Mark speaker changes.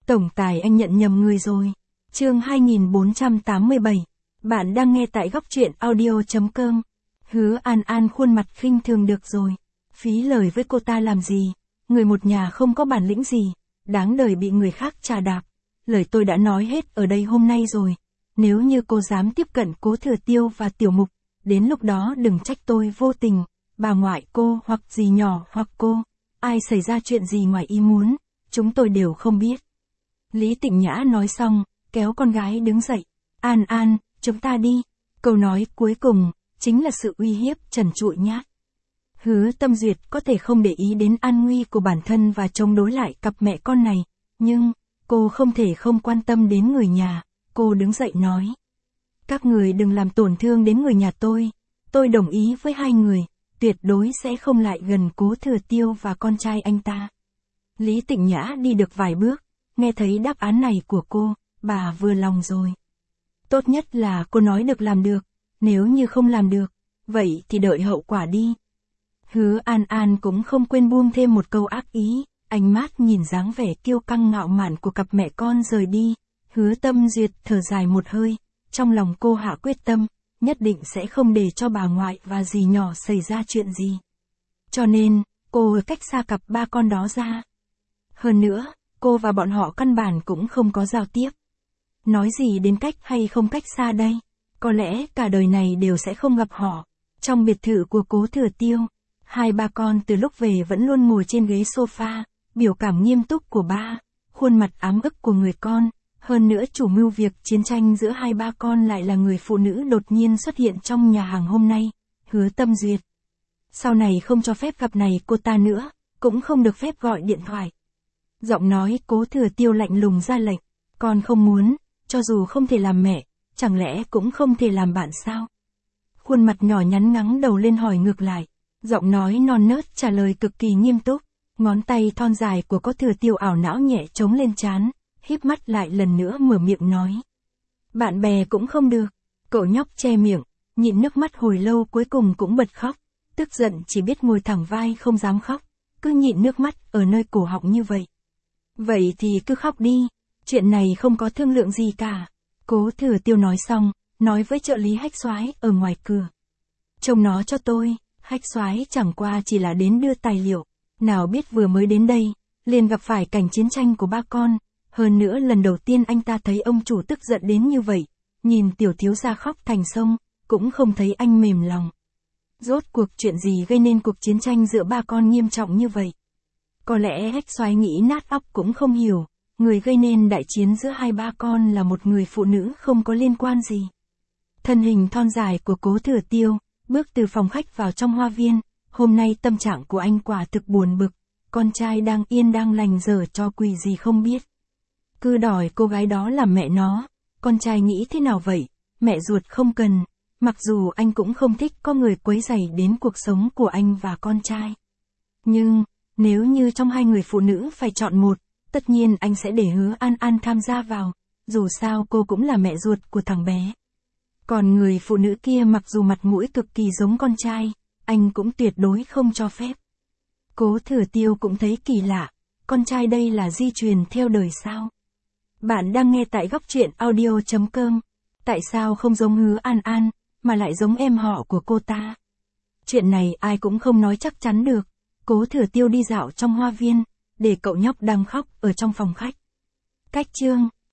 Speaker 1: Tổng tài anh nhận nhầm người rồi. Chương 2487. Bạn đang nghe tại góc truyện audio.com. Hứa An An khuôn mặt khinh thường được rồi. Phí lời với cô ta làm gì? Người một nhà không có bản lĩnh gì, đáng đời bị người khác chà đạp. Lời tôi đã nói hết ở đây hôm nay rồi. Nếu như cô dám tiếp cận Cố Thừa Tiêu và Tiểu Mục, đến lúc đó đừng trách tôi vô tình. Bà ngoại cô hoặc dì nhỏ hoặc cô, ai xảy ra chuyện gì ngoài ý muốn, chúng tôi đều không biết. Lý Tịnh Nhã nói xong, kéo con gái đứng dậy. An An, chúng ta đi. Câu nói cuối cùng, chính là sự uy hiếp trần trụi nhát. Hứa Tâm Duyệt có thể không để ý đến an nguy của bản thân và chống đối lại cặp mẹ con này, nhưng, cô không thể không quan tâm đến người nhà. Cô đứng dậy nói. Các người đừng làm tổn thương đến người nhà tôi đồng ý với hai người, tuyệt đối sẽ không lại gần Cố Thừa Tiêu và con trai anh ta. Lý Tịnh Nhã đi được vài bước, nghe thấy đáp án này của cô, bà vừa lòng rồi. Tốt nhất là cô nói được làm được, nếu như không làm được, vậy thì đợi hậu quả đi. Hứa An An cũng không quên buông thêm một câu ác ý, ánh mắt nhìn dáng vẻ kiêu căng ngạo mạn của cặp mẹ con rời đi. Hứa Tâm Duyệt thở dài một hơi, trong lòng cô hạ quyết tâm, nhất định sẽ không để cho bà ngoại và dì nhỏ xảy ra chuyện gì. Cho nên, cô cách xa cặp ba con đó ra. Hơn nữa, cô và bọn họ căn bản cũng không có giao tiếp. Nói gì đến cách hay không cách xa đây? Có lẽ cả đời này đều sẽ không gặp họ. Trong biệt thự của Cố Thừa Tiêu, hai ba con từ lúc về vẫn luôn ngồi trên ghế sofa, biểu cảm nghiêm túc của ba, khuôn mặt ám ức của người con. Hơn nữa chủ mưu việc chiến tranh giữa hai ba con lại là người phụ nữ đột nhiên xuất hiện trong nhà hàng hôm nay, Hứa Tâm Duyệt. Sau này không cho phép gặp này cô ta nữa, cũng không được phép gọi điện thoại. Giọng nói Cố Thừa Tiêu lạnh lùng ra lệnh, con không muốn, cho dù không thể làm mẹ, chẳng lẽ cũng không thể làm bạn sao? Khuôn mặt nhỏ nhắn ngắng đầu lên hỏi ngược lại, giọng nói non nớt trả lời cực kỳ nghiêm túc, ngón tay thon dài của Cố Thừa Tiêu ảo não nhẹ trống lên trán. Híp mắt lại lần nữa mở miệng nói. Bạn bè cũng không được. Cậu nhóc che miệng, nhịn nước mắt hồi lâu cuối cùng cũng bật khóc. Tức giận chỉ biết ngồi thẳng vai không dám khóc. Cứ nhịn nước mắt ở nơi cổ họng như vậy. Vậy thì cứ khóc đi. Chuyện này không có thương lượng gì cả. Cố Thừa Tiêu nói xong, nói với trợ lý Hách Soái ở ngoài cửa. Trông nó cho tôi. Hách Soái chẳng qua chỉ là đến đưa tài liệu. Nào biết vừa mới đến đây, liền gặp phải cảnh chiến tranh của ba con. Hơn nữa lần đầu tiên anh ta thấy ông chủ tức giận đến như vậy, nhìn tiểu thiếu gia khóc thành sông, cũng không thấy anh mềm lòng. Rốt cuộc chuyện gì gây nên cuộc chiến tranh giữa ba con nghiêm trọng như vậy? Có lẽ Hách Soái nghĩ nát óc cũng không hiểu, người gây nên đại chiến giữa hai ba con là một người phụ nữ không có liên quan gì. Thân hình thon dài của Cố Thừa Tiêu, bước từ phòng khách vào trong hoa viên, hôm nay tâm trạng của anh quả thực buồn bực, con trai đang yên đang lành giở cho quỷ gì không biết. Cứ đòi cô gái đó làm mẹ nó, con trai nghĩ thế nào vậy, mẹ ruột không cần, mặc dù anh cũng không thích có người quấy rầy đến cuộc sống của anh và con trai. Nhưng, nếu như trong hai người phụ nữ phải chọn một, tất nhiên anh sẽ để Hứa An An tham gia vào, dù sao cô cũng là mẹ ruột của thằng bé. Còn người phụ nữ kia mặc dù mặt mũi cực kỳ giống con trai, anh cũng tuyệt đối không cho phép. Cố Thừa Tiêu cũng thấy kỳ lạ, con trai đây là di truyền theo đời sao? Bạn đang nghe tại góc truyện audio.com. Tại sao không giống Hứa An An, mà lại giống em họ của cô ta? Chuyện này ai cũng không nói chắc chắn được. Cố Thừa Tiêu đi dạo trong hoa viên, để cậu nhóc đang khóc ở trong phòng khách. Cách chương